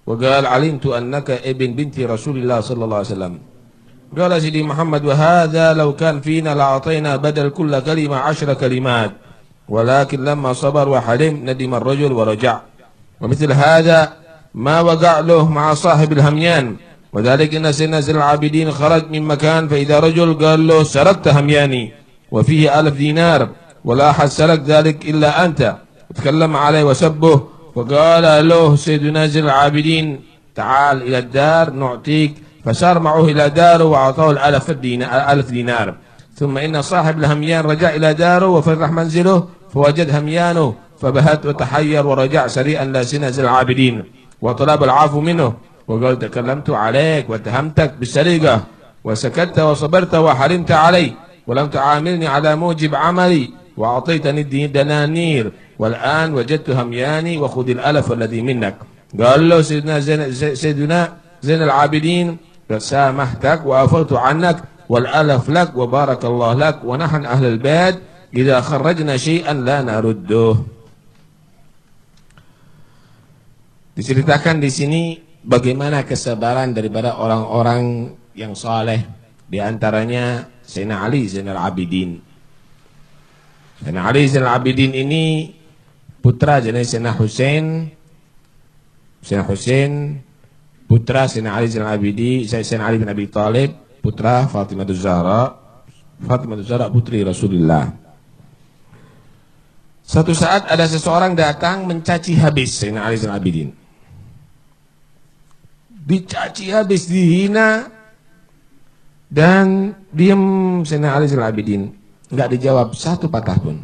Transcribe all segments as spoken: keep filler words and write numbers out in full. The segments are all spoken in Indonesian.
وقال علمت أنك ابن بنت رسول الله صلى الله عليه وسلم. قال سيدي محمد وهذا لو كان فينا لأعطينا بدل كل كلمة عشر كلمات ولكن لما صبر وحلم ندم الرجل ورجع. ومثل هذا ما وقع له مع صاحب الهميان، وذلك إن سيدنا زين العابدين خرج من مكان فإذا رجل قال له سرقت همياني وفيه ألف دينار ولا أحد سرق ذلك إلا أنت، وتكلم عليه وسبه، فقال له سيدنا زين العابدين تعال إلى الدار نعطيك، فسار معه إلى داره وأعطاه الألف دينار, ألف دينار. ثم إن صاحب الهميان رجع إلى داره وفتح منزله فوجد هميانه فبهت وتحير ورجع سريعا لسيدنا زين العابدين وطلب العفو منه وقال تكلمت عليك واتهمتك بالسرقة وسكت وصبرت وحرمت علي ولم تعاملني على موجب عملي وأعطيتني الدنانير والآن وجدت همياني وخذ الألف الذي منك. قال له سيدنا زين, سيدنا زين العابدين سامحتك وأفرت عنك والألف لك وبارك الله لك ونحن أهل البيت إذا خرجنا شيئا لا نرده. Diceritakan di sini bagaimana kesabaran daripada orang-orang yang saleh, di antaranya Sayyidina Ali Zainal Abidin. Sayyidina Ali Zainal Abidin ini putra dari Sayyidina Husain. Sayyidina Husain putra Sayyidina Ali Zainal Abidin, Sayyidina Ali bin Abi Thalib, putra Fatimah Zahra. Fatimah Zahra putri Rasulullah. Satu saat ada seseorang datang mencaci habis Sayyidina Ali Zainal Abidin. Dicaci habis, dihina, dan diam Sayyidina Ali Zainal Abidin, nggak dijawab satu patah pun.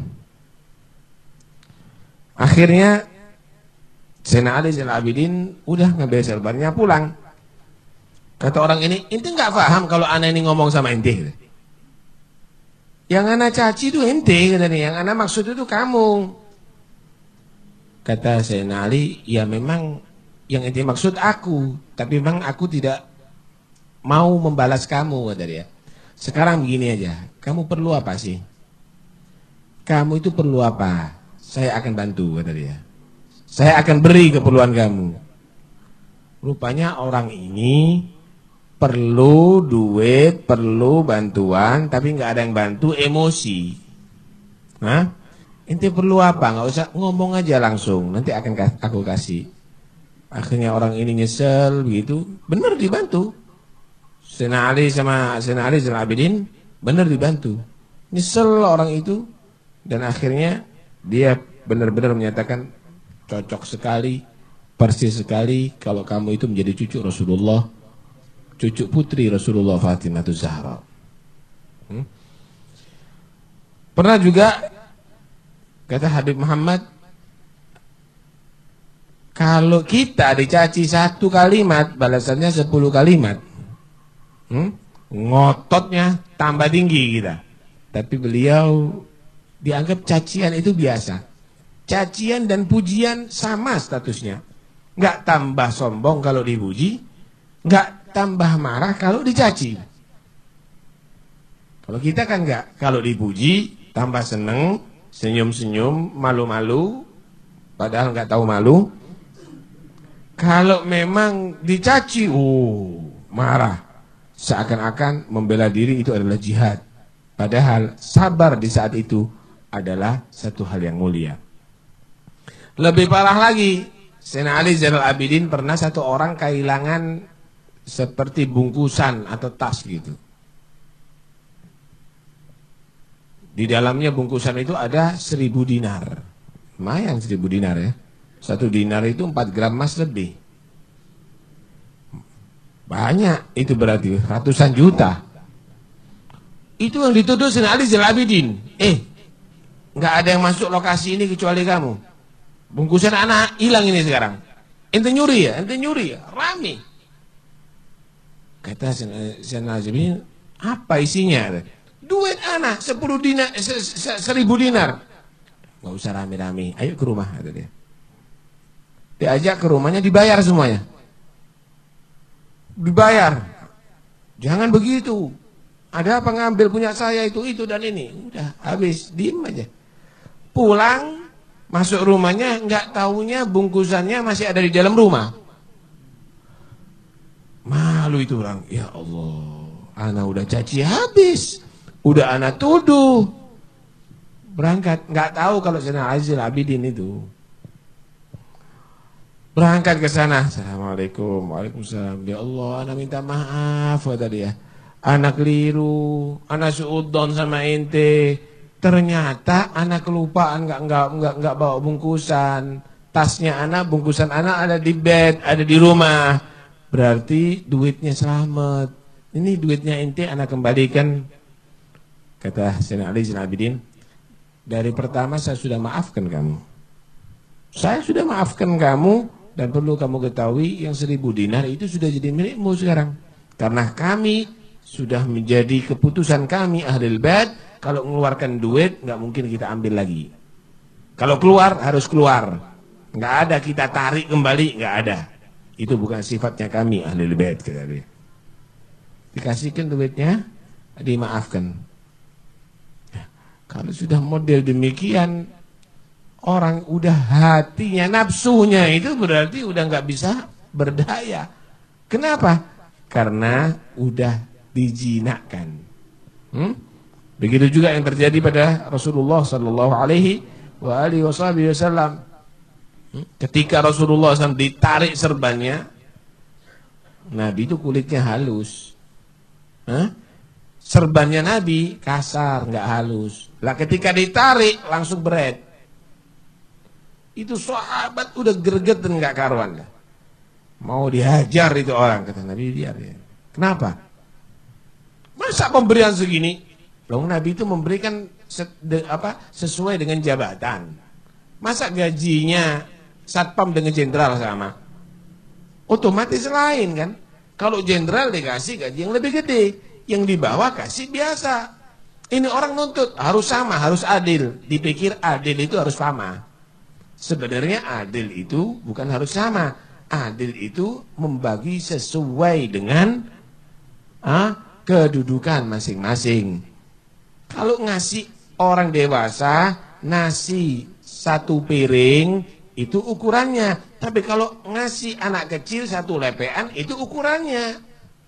Akhirnya Sayyidina Ali Zainal Abidin udah ngambil serbannya pulang. Kata orang ini, ente nggak paham kalau ana ini ngomong sama ente. Yang ana caci itu ente, katanya. Yang ana maksud itu kamu. Kata Sayyidina Ali, ya memang yang ente maksud aku, tapi memang aku tidak mau membalas kamu, kata dia. Sekarang begini aja, kamu perlu apa sih? Kamu itu perlu apa? Saya akan bantu, kata dia. Saya akan beri keperluan kamu. Rupanya orang ini perlu duit, perlu bantuan, tapi nggak ada yang bantu, emosi. Hah? Ente perlu apa? Nggak usah ngomong aja langsung, nanti akan aku kasih. Akhirnya orang ini nyesel begitu, benar dibantu. Sayyidina Ali sama Sayyidina Ali Zainal Abidin benar dibantu. Nyesel orang itu, dan akhirnya dia benar-benar menyatakan cocok sekali, persis sekali kalau kamu itu menjadi cucu Rasulullah, cucu putri Rasulullah Fatimah Zahra. Hmm? Pernah juga kata Habib Muhammad, kalau kita dicaci satu kalimat, balasannya sepuluh kalimat. Hmm? Ngototnya tambah tinggi kita. Tapi beliau dianggap cacian itu biasa. Cacian dan pujian sama statusnya. Nggak tambah sombong kalau dipuji, nggak tambah marah kalau dicaci. Kalau kita kan nggak, kalau dipuji tambah seneng, senyum-senyum, malu-malu, padahal nggak tahu malu. Kalau memang dicaci, oh marah, seakan-akan membela diri itu adalah jihad. Padahal sabar di saat itu adalah satu hal yang mulia. Lebih parah lagi, Sayyidina Ali Zainal Abidin pernah satu orang kehilangan seperti bungkusan atau tas gitu. Di dalamnya bungkusan itu ada seribu dinar. Lumayan seribu dinar ya. Satu dinar itu empat gram emas lebih. Banyak itu berarti ratusan juta. Itu yang dituduh Sayyidina Ali Zainal Abidin. Eh, nggak ada yang masuk lokasi ini kecuali kamu. Bungkusan anak hilang ini sekarang. Ente nyuri ya, ente nyuri ya, rame. Kata Sayyidina Ali Abidin, apa isinya? Duit anak sepuluh dinar, seribu dinar. Nggak usah rame-rame, ayo ke rumah, kata dia. Diajak ke rumahnya, dibayar semuanya. Dibayar. Jangan begitu. Ada apa ngambil punya saya itu, itu dan ini. Udah, habis, diem aja. Pulang, masuk rumahnya, nggak taunya bungkusannya masih ada di dalam rumah. Malu itu orang. Ya Allah, ana udah caci habis, udah ana tuduh. Berangkat, nggak tahu kalau Zainal Abidin Abidin itu. Berangkat ke sana. Assalamualaikum, waalaikumsalam. Ya Allah, ana minta maaf kata dia. Anak keliru, anak suudon sama ente. Ternyata anak kelupaan, nggak nggak nggak nggak bawa bungkusan. Tasnya anak, bungkusan anak ada di bed, ada di rumah. Berarti duitnya selamat. Ini duitnya ente anak kembalikan. Kata Zainal Abidin, dari pertama saya sudah maafkan kamu. Saya sudah maafkan kamu dan perlu kamu ketahui yang seribu dinar itu sudah jadi milikmu sekarang. Karena kami sudah menjadi keputusan kami Ahlul Bait, kalau mengeluarkan duit nggak mungkin kita ambil lagi. Kalau keluar harus keluar. Nggak ada kita tarik kembali, nggak ada. Itu bukan sifatnya kami Ahlul Bait, kata dia. Dikasihkan duitnya, dimaafkan. Kalau sudah model demikian, orang udah hatinya, nafsunya itu berarti udah nggak bisa berdaya. Kenapa? Karena udah dijinakkan. Hmm? Begitu juga yang terjadi pada Rasulullah Sallallahu Alaihi Wasallam. Ketika Rasulullah shallallahu alaihi wasallam ditarik serbannya, Nabi itu kulitnya halus. Hah? Serbannya Nabi kasar, nggak halus. Lah ketika ditarik langsung berat. Itu sahabat udah greget dan nggak karuan. Mau dihajar itu orang, kata Nabi, biar ya. Kenapa? Masa pemberian segini? Loh, Nabi itu memberikan set, de, apa, sesuai dengan jabatan. Masa gajinya satpam dengan jenderal sama? Otomatis lain kan? Kalau jenderal dikasih gaji yang lebih gede, yang di bawah kasih biasa. Ini orang nuntut harus sama, harus adil. Dipikir adil itu harus sama. Sebenarnya adil itu bukan harus sama. Adil itu membagi sesuai dengan ah, kedudukan masing-masing. Kalau ngasih orang dewasa nasi satu piring itu ukurannya. Tapi kalau ngasih anak kecil satu lepean itu ukurannya.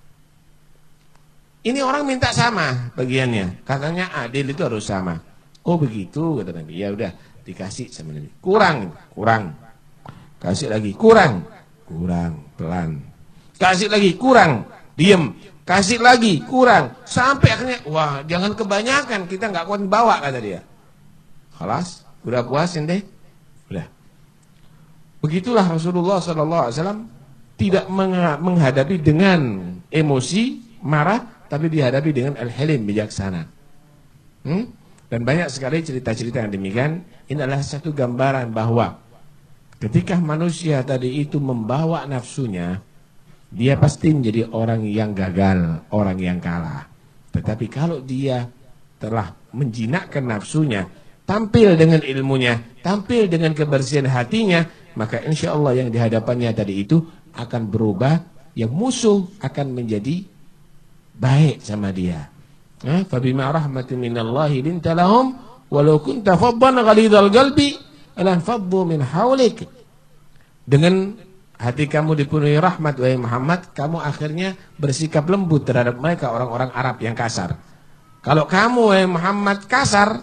Ini orang minta sama bagiannya. Katanya adil itu harus sama. Oh begitu, kata Nabi. Ya udah, dikasih sama Nabi. Kurang, kurang. Kasih lagi, kurang. Kurang, pelan. Kasih lagi, kurang. Diem. Kasih lagi, kurang. Sampai akhirnya, wah jangan kebanyakan. Kita nggak kuat bawa, kata dia. Khalas, udah puasin deh. Udah. Begitulah Rasulullah shallallahu alaihi wasallam tidak menghadapi dengan emosi, marah, tapi dihadapi dengan al-halim, bijaksana. Hmm? Dan banyak sekali cerita-cerita yang demikian. Ini adalah satu gambaran bahwa ketika manusia tadi itu membawa nafsunya, dia pasti menjadi orang yang gagal, orang yang kalah. Tetapi kalau dia telah menjinakkan nafsunya, tampil dengan ilmunya, tampil dengan kebersihan hatinya, maka insya Allah yang dihadapannya tadi itu akan berubah, yang musuh akan menjadi baik sama dia. Fabima rahmatin minallahi linta lahum walau kunta faddan ghalidhal qalbi lan faddu min hawlik. Dengan hati kamu dipenuhi rahmat wahai Muhammad, kamu akhirnya bersikap lembut terhadap mereka orang-orang Arab yang kasar. Kalau kamu wahai Muhammad kasar,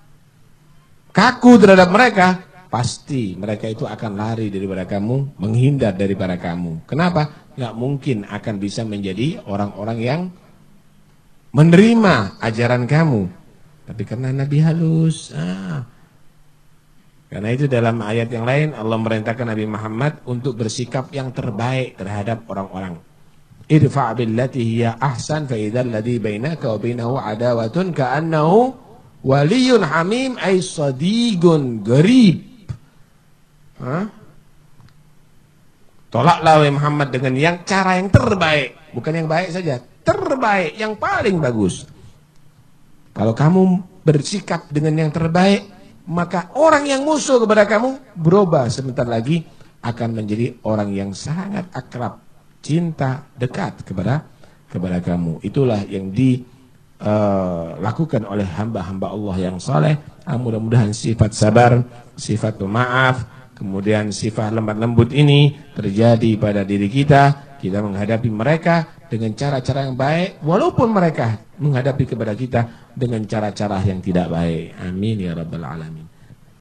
kaku terhadap mereka, pasti mereka itu akan lari daripada kamu, menghindar daripada kamu. Kenapa? Nggak mungkin akan bisa menjadi orang-orang yang menerima ajaran kamu. Tapi karena Nabi halus. Ah. Karena itu dalam ayat yang lain Allah merintahkan Nabi Muhammad untuk bersikap yang terbaik terhadap orang-orang. Idfa' billati hiya ahsan fa idzal ladzi bainaka wa bainahu adawatun ka'annahu waliyyun hamim ay sadiqun gharib. Hah? Tolaklah wahai Muhammad dengan yang cara yang terbaik, bukan yang baik saja, terbaik, yang paling bagus. Kalau kamu bersikap dengan yang terbaik, maka orang yang musuh kepada kamu berubah sebentar lagi akan menjadi orang yang sangat akrab, cinta, dekat kepada kepada kamu. Itulah yang dilakukan uh, oleh hamba-hamba Allah yang saleh. Ah, mudah-mudahan sifat sabar, sifat pemaaf, kemudian sifat lemah lembut ini terjadi pada diri kita, kita menghadapi mereka dengan cara-cara yang baik, walaupun mereka menghadapi kepada kita dengan cara-cara yang tidak baik. Amin ya rabbal alamin.